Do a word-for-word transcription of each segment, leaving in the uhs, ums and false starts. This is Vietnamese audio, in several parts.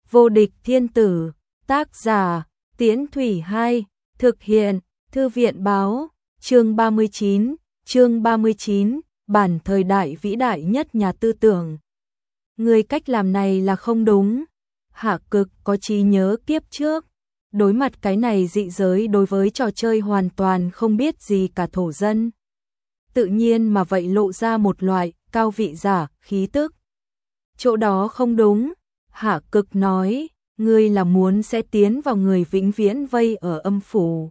Vô địch thiên tử, tác giả, Tiễn Thủy hai, thực hiện, Thư viện báo, chương ba mươi chín, chương ba mươi chín, bản thời đại vĩ đại nhất nhà tư tưởng. Người cách làm này là không đúng. Hạ Cực có trí nhớ kiếp trước. Đối mặt cái này dị giới đối với trò chơi hoàn toàn không biết gì cả thổ dân. Tự nhiên mà vậy lộ ra một loại cao vị giả, khí tức. Chỗ đó không đúng. Hạ Cực nói, ngươi là muốn sẽ tiến vào người vĩnh viễn vây ở âm phủ.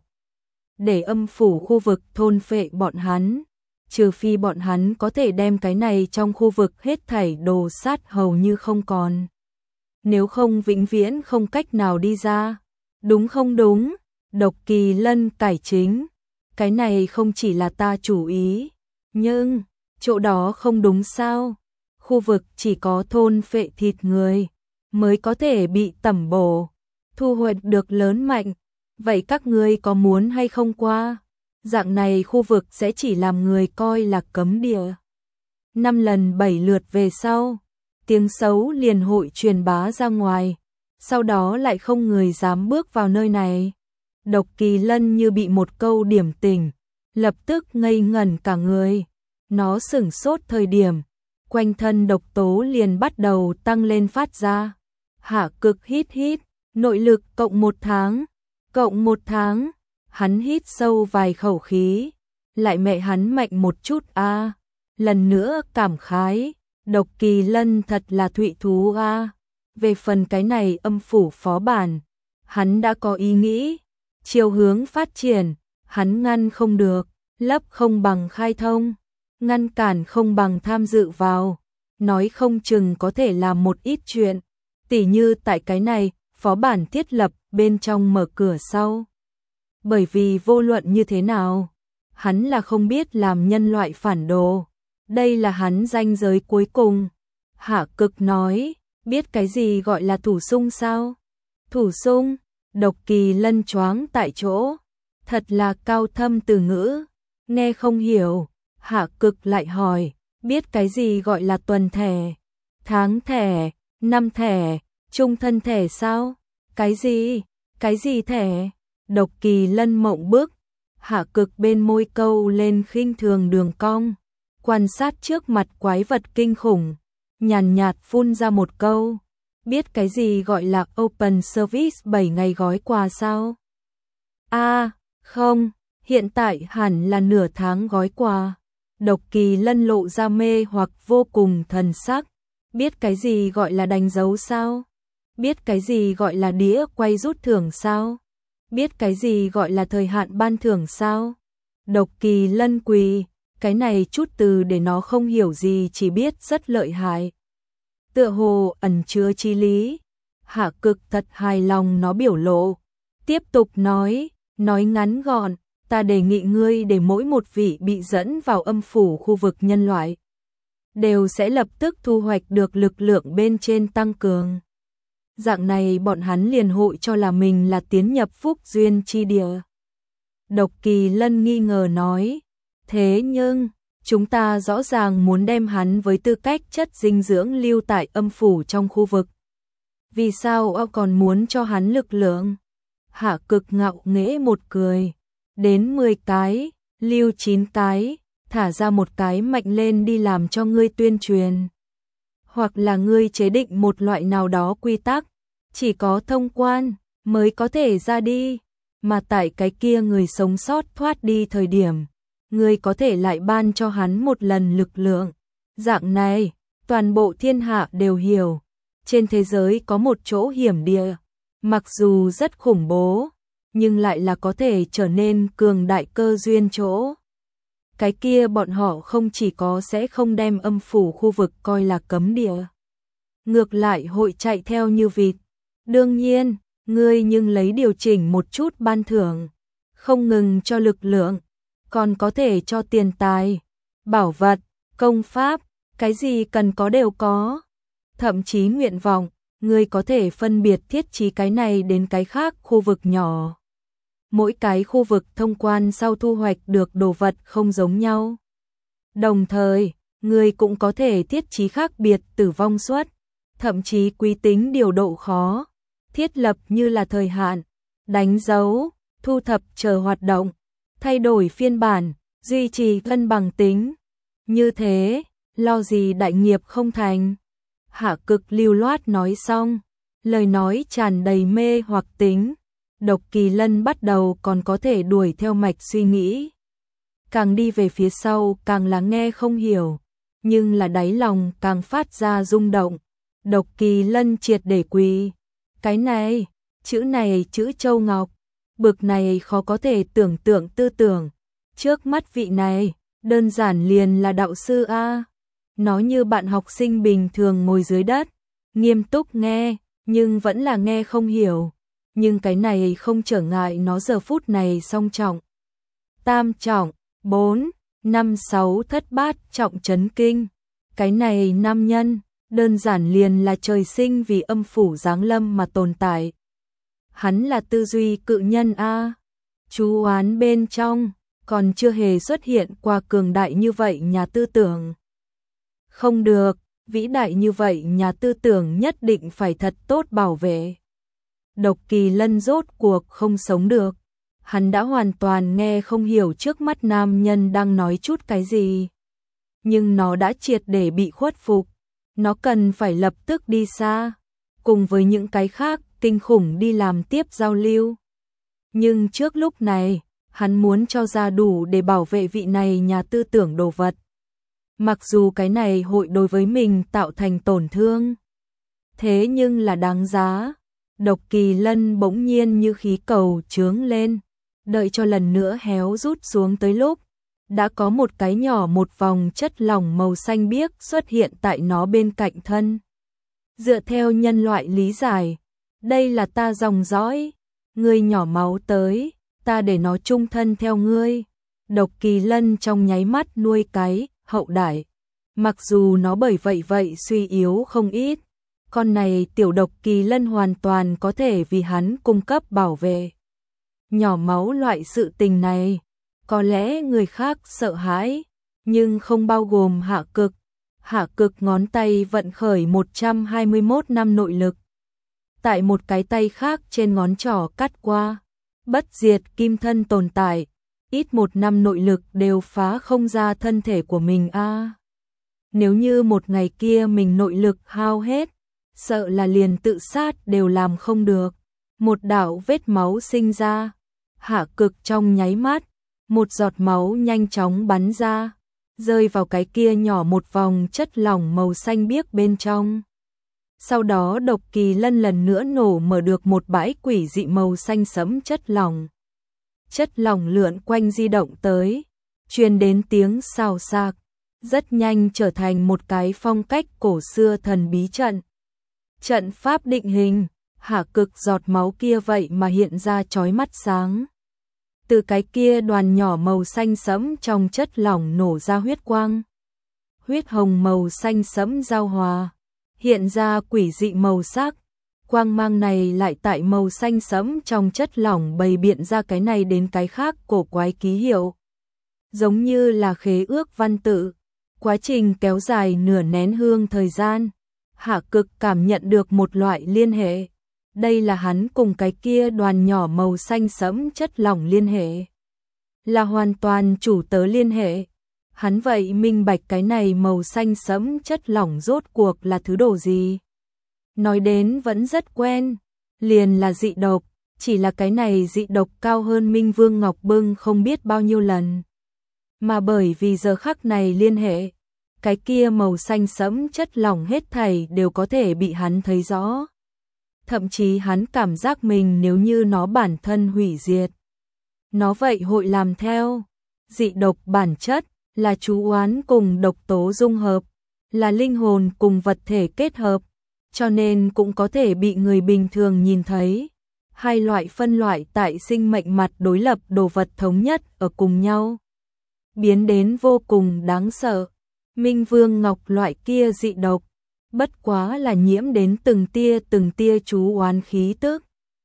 Để âm phủ khu vực thôn phệ bọn hắn. Trừ phi bọn hắn có thể đem cái này trong khu vực hết thảy đồ sát hầu như không còn. Nếu không vĩnh viễn không cách nào đi ra. Đúng không đúng? Độc Kỳ Lân cải chính. Cái này không chỉ là ta chủ ý. Nhưng, chỗ đó không đúng sao? Khu vực chỉ có thôn phệ thịt người mới có thể bị tẩm bổ, thu hoạch được lớn mạnh. Vậy các ngươi có muốn hay không qua? Dạng này khu vực sẽ chỉ làm người coi là cấm địa. Năm lần bảy lượt về sau, tiếng xấu liền hội truyền bá ra ngoài, sau đó lại không người dám bước vào nơi này. Độc Kỳ Lân như bị một câu điểm tỉnh, lập tức ngây ngẩn cả người. Nó sửng sốt thời điểm, quanh thân độc tố liền bắt đầu tăng lên phát ra. Hạ Cực hít hít, nội lực cộng một tháng, cộng một tháng, hắn hít sâu vài khẩu khí, lại mẹ hắn mạnh một chút a. À. Lần nữa cảm khái, Độc Kỳ Lân thật là thụy thú a. À. Về phần cái này âm phủ phó bản, hắn đã có ý nghĩ, chiều hướng phát triển, hắn ngăn không được, lấp không bằng khai thông, ngăn cản không bằng tham dự vào, nói không chừng có thể làm một ít chuyện, tỉ như tại cái này, phó bản thiết lập bên trong mở cửa sau. Bởi vì vô luận như thế nào, hắn là không biết làm nhân loại phản đồ, đây là hắn ranh giới cuối cùng. Hạ Cực nói, biết cái gì gọi là thủ sung sao? Thủ sung, Độc Kỳ Lân choáng tại chỗ, thật là cao thâm từ ngữ, nghe không hiểu. Hạ Cực lại hỏi, biết cái gì gọi là tuần thẻ, tháng thẻ, năm thẻ, trung thân thẻ sao? Cái gì? Cái gì thẻ? Độc Kỳ Lân mộng bức. Hạ Cực bên môi câu lên khinh thường đường cong, quan sát trước mặt quái vật kinh khủng, nhàn nhạt phun ra một câu, biết cái gì gọi là open service bảy ngày gói quà sao? A, à, không, hiện tại hẳn là nửa tháng gói quà. Độc Kỳ Lân lộ ra mê hoặc vô cùng thần sắc, biết cái gì gọi là đánh dấu sao? Biết cái gì gọi là đĩa quay rút thưởng sao? Biết cái gì gọi là thời hạn ban thưởng sao? Độc Kỳ Lân quỳ, cái này chút từ để nó không hiểu gì chỉ biết rất lợi hại. Tựa hồ ẩn chứa chí lý. Hạ Cực thật hài lòng nó biểu lộ. Tiếp tục nói, nói ngắn gọn, ta đề nghị ngươi để mỗi một vị bị dẫn vào âm phủ khu vực nhân loại đều sẽ lập tức thu hoạch được lực lượng bên trên tăng cường. Dạng này bọn hắn liền hội cho là mình là tiến nhập phúc duyên chi địa. Độc Kỳ Lân nghi ngờ nói, thế nhưng, chúng ta rõ ràng muốn đem hắn với tư cách chất dinh dưỡng lưu tại âm phủ trong khu vực. Vì sao ông còn muốn cho hắn lực lượng? Hạ Cực ngạo nghễ một cười, đến mười cái, lưu chín cái, thả ra một cái mạnh lên đi làm cho ngươi tuyên truyền. Hoặc là ngươi chế định một loại nào đó quy tắc, chỉ có thông quan mới có thể ra đi, mà tại cái kia người sống sót thoát đi thời điểm, ngươi có thể lại ban cho hắn một lần lực lượng. Dạng này, toàn bộ thiên hạ đều hiểu, trên thế giới có một chỗ hiểm địa, mặc dù rất khủng bố, nhưng lại là có thể trở nên cường đại cơ duyên chỗ. Cái kia bọn họ không chỉ có sẽ không đem âm phủ khu vực coi là cấm địa, ngược lại hội chạy theo như vịt. Đương nhiên, ngươi nhưng lấy điều chỉnh một chút ban thưởng, không ngừng cho lực lượng, còn có thể cho tiền tài, bảo vật, công pháp, cái gì cần có đều có. Thậm chí nguyện vọng, ngươi có thể phân biệt thiết trí cái này đến cái khác khu vực nhỏ. Mỗi cái khu vực thông quan sau thu hoạch được đồ vật không giống nhau. Đồng thời, ngươi cũng có thể thiết trí khác biệt tử vong suất. thậm chí quý tính điều độ khó, thiết lập như là thời hạn, đánh dấu, thu thập chờ hoạt động, thay đổi phiên bản, duy trì cân bằng tính. Như thế, lo gì đại nghiệp không thành. Hạ Cực lưu loát nói xong, lời nói tràn đầy mê hoặc tính. Độc Kỳ Lân bắt đầu còn có thể đuổi theo mạch suy nghĩ. Càng đi về phía sau càng là nghe không hiểu, nhưng là đáy lòng càng phát ra rung động. Độc Kỳ Lân triệt để quỳ. Cái này, chữ này chữ Châu Ngọc, bực này khó có thể tưởng tượng tư tưởng. Trước mắt vị này, đơn giản liền là đạo sư A. Nó như bạn học sinh bình thường ngồi dưới đất, nghiêm túc nghe, nhưng vẫn là nghe không hiểu. Nhưng cái này không trở ngại nó giờ phút này song trọng, tam trọng, bốn, năm, sáu thất bát trọng chấn kinh. Cái này nam nhân, đơn giản liền là trời sinh vì âm phủ giáng lâm mà tồn tại. Hắn là tư duy cự nhân A. Chú oán bên trong, còn chưa hề xuất hiện qua cường đại như vậy nhà tư tưởng. Không được, vĩ đại như vậy nhà tư tưởng nhất định phải thật tốt bảo vệ. Độc Kỳ Lân rốt cuộc không sống được. Hắn đã hoàn toàn nghe không hiểu trước mắt nam nhân đang nói chút cái gì. Nhưng nó đã triệt để bị khuất phục. Nó cần phải lập tức đi xa, cùng với những cái khác kinh khủng đi làm tiếp giao lưu. Nhưng trước lúc này, hắn muốn cho ra đủ để bảo vệ vị này nhà tư tưởng đồ vật. Mặc dù cái này hội đối với mình tạo thành tổn thương, thế nhưng là đáng giá. Độc Kỳ Lân bỗng nhiên như khí cầu chướng lên, đợi cho lần nữa héo rút xuống tới lúc, đã có một cái nhỏ một vòng chất lỏng màu xanh biếc xuất hiện tại nó bên cạnh thân. Dựa theo nhân loại lý giải, đây là ta dòng dõi, ngươi nhỏ máu tới, ta để nó chung thân theo ngươi. Độc Kỳ Lân trong nháy mắt nuôi cái hậu đại, mặc dù nó bởi vậy vậy suy yếu không ít, con này tiểu Độc Kỳ Lân hoàn toàn có thể vì hắn cung cấp bảo vệ. Nhỏ máu loại sự tình này, có lẽ người khác sợ hãi, nhưng không bao gồm Hạ Cực. Hạ Cực ngón tay vận khởi một trăm hai mươi mốt năm nội lực. Tại một cái tay khác trên ngón trỏ cắt qua, bất diệt kim thân tồn tại, ít một năm nội lực đều phá không ra thân thể của mình a. À, nếu như một ngày kia mình nội lực hao hết, sợ là liền tự sát đều làm không được. Một đạo vết máu sinh ra, Hạ Cực trong nháy mắt, một giọt máu nhanh chóng bắn ra, rơi vào cái kia nhỏ một vòng chất lỏng màu xanh biếc bên trong. Sau đó Độc Kỳ Lân lần nữa nổ mở được một bãi quỷ dị màu xanh sẫm chất lỏng. Chất lỏng lượn quanh di động tới, truyền đến tiếng xào xạc, rất nhanh trở thành một cái phong cách cổ xưa thần bí trận. Trận pháp định hình, Hạ Cực giọt máu kia vậy mà hiện ra chói mắt sáng. Từ cái kia đoàn nhỏ màu xanh sẫm trong chất lỏng nổ ra huyết quang. Huyết hồng màu xanh sẫm giao hòa, hiện ra quỷ dị màu sắc. Quang mang này lại tại màu xanh sẫm trong chất lỏng bày biện ra cái này đến cái khác cổ quái ký hiệu. Giống như là khế ước văn tự. Quá trình kéo dài nửa nén hương thời gian, Hạ Cực cảm nhận được một loại liên hệ. Đây là hắn cùng cái kia đoàn nhỏ màu xanh sẫm chất lỏng liên hệ. Là hoàn toàn chủ tớ liên hệ. Hắn vậy minh bạch cái này màu xanh sẫm chất lỏng rốt cuộc là thứ đồ gì. Nói đến vẫn rất quen, liền là dị độc, chỉ là cái này dị độc cao hơn Minh Vương Ngọc Bưng không biết bao nhiêu lần. Mà bởi vì giờ khắc này liên hệ, cái kia màu xanh sẫm chất lỏng hết thảy đều có thể bị hắn thấy rõ. Thậm chí hắn cảm giác mình nếu như nó bản thân hủy diệt, nó vậy hội làm theo. Dị độc bản chất là chú oán cùng độc tố dung hợp, là linh hồn cùng vật thể kết hợp, cho nên cũng có thể bị người bình thường nhìn thấy. Hai loại phân loại tại sinh mệnh mặt đối lập đồ vật thống nhất ở cùng nhau, biến đến vô cùng đáng sợ. Minh Vương Ngọc loại kia dị độc, bất quá là nhiễm đến từng tia từng tia chú oán khí tức.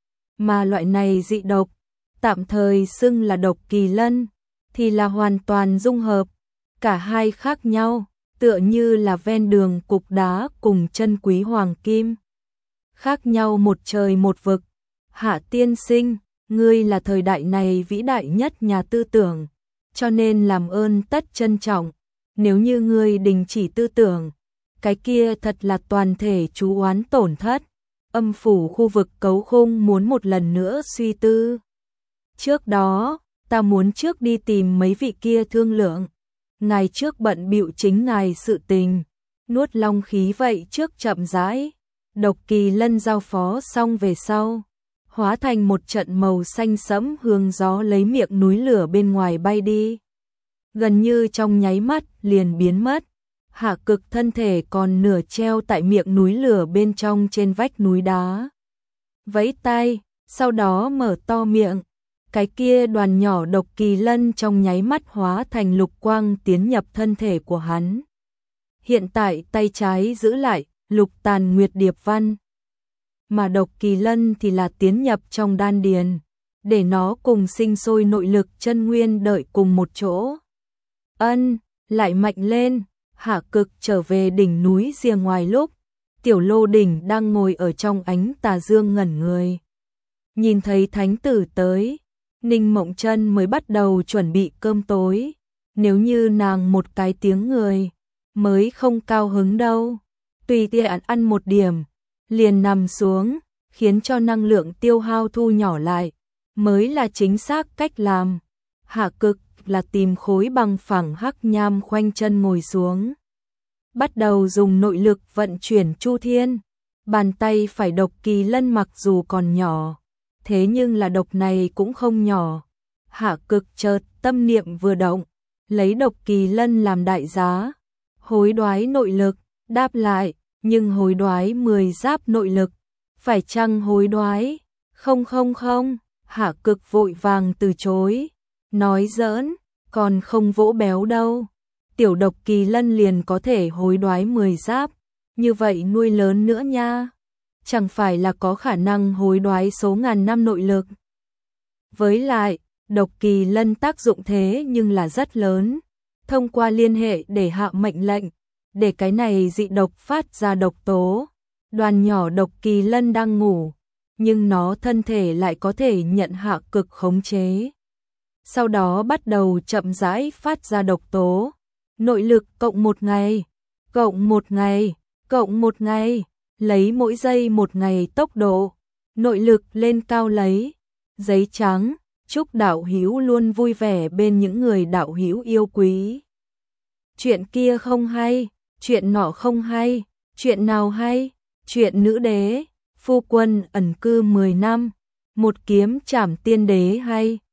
Mà loại này dị độc, tạm thời xưng là Độc Kỳ Lân, thì là hoàn toàn dung hợp, cả hai khác nhau, tựa như là ven đường cục đá cùng chân quý hoàng kim. Khác nhau một trời một vực. Hạ tiên sinh, ngươi là thời đại này vĩ đại nhất nhà tư tưởng, cho nên làm ơn tất trân trọng. Nếu như ngươi đình chỉ tư tưởng, cái kia thật là toàn thể chú oán tổn thất. Âm phủ khu vực Cấu Khung muốn một lần nữa suy tư. Trước đó, ta muốn trước đi tìm mấy vị kia thương lượng. Ngài trước bận bịu chính ngài sự tình, nuốt long khí vậy trước chậm rãi. Độc Kỳ Lân giao phó xong về sau, hóa thành một trận màu xanh sẫm hướng gió lấy miệng núi lửa bên ngoài bay đi. Gần như trong nháy mắt liền biến mất. Hạ Cực thân thể còn nửa treo tại miệng núi lửa bên trong trên vách núi đá. Vẫy tay, sau đó mở to miệng. Cái kia đoàn nhỏ Độc Kỳ Lân trong nháy mắt hóa thành lục quang tiến nhập thân thể của hắn. Hiện tại tay trái giữ lại Lục Tàn Nguyệt Điệp Văn, mà Độc Kỳ Lân thì là tiến nhập trong đan điền, để nó cùng sinh sôi nội lực chân nguyên đợi cùng một chỗ. Ân, lại mạnh lên. Hạ Cực trở về đỉnh núi rìa ngoài lúc, Tiểu Lô Đỉnh đang ngồi ở trong ánh tà dương ngẩn người. Nhìn thấy thánh tử tới, Ninh Mộng Chân mới bắt đầu chuẩn bị cơm tối. Nếu như nàng một cái tiếng người, mới không cao hứng đâu. Tùy tiện ăn một điểm, liền nằm xuống, khiến cho năng lượng tiêu hao thu nhỏ lại, mới là chính xác cách làm. Hạ Cực là tìm khối bằng phẳng hắc nham khoanh chân ngồi xuống. Bắt đầu dùng nội lực vận chuyển chu thiên. Bàn tay phải Độc Kỳ Lân mặc dù còn nhỏ, thế nhưng là độc này cũng không nhỏ. Hạ Cực chợt tâm niệm vừa động, lấy Độc Kỳ Lân làm đại giá, hối đoái nội lực, đáp lại, nhưng hối đoái mười giáp nội lực, phải chăng hối đoái? Không không không, Hạ Cực vội vàng từ chối, nói giỡn, còn không vỗ béo đâu. Tiểu Độc Kỳ Lân liền có thể hối đoái mười giáp, như vậy nuôi lớn nữa nha. Chẳng phải là có khả năng hối đoái số ngàn năm nội lực. Với lại, Độc Kỳ Lân tác dụng thế nhưng là rất lớn. Thông qua liên hệ để hạ mệnh lệnh, để cái này dị độc phát ra độc tố. Đoàn nhỏ Độc Kỳ Lân đang ngủ, nhưng nó thân thể lại có thể nhận Hạ Cực khống chế. Sau đó bắt đầu chậm rãi phát ra độc tố. Nội lực cộng một ngày, cộng một ngày, cộng một ngày, lấy mỗi giây một ngày tốc độ. Nội lực lên cao lấy. Giấy trắng, chúc đạo hữu luôn vui vẻ bên những người đạo hữu yêu quý. Chuyện kia không hay, chuyện nọ không hay, chuyện nào hay? Chuyện nữ đế, phu quân ẩn cư mười năm, một kiếm trảm tiên đế hay.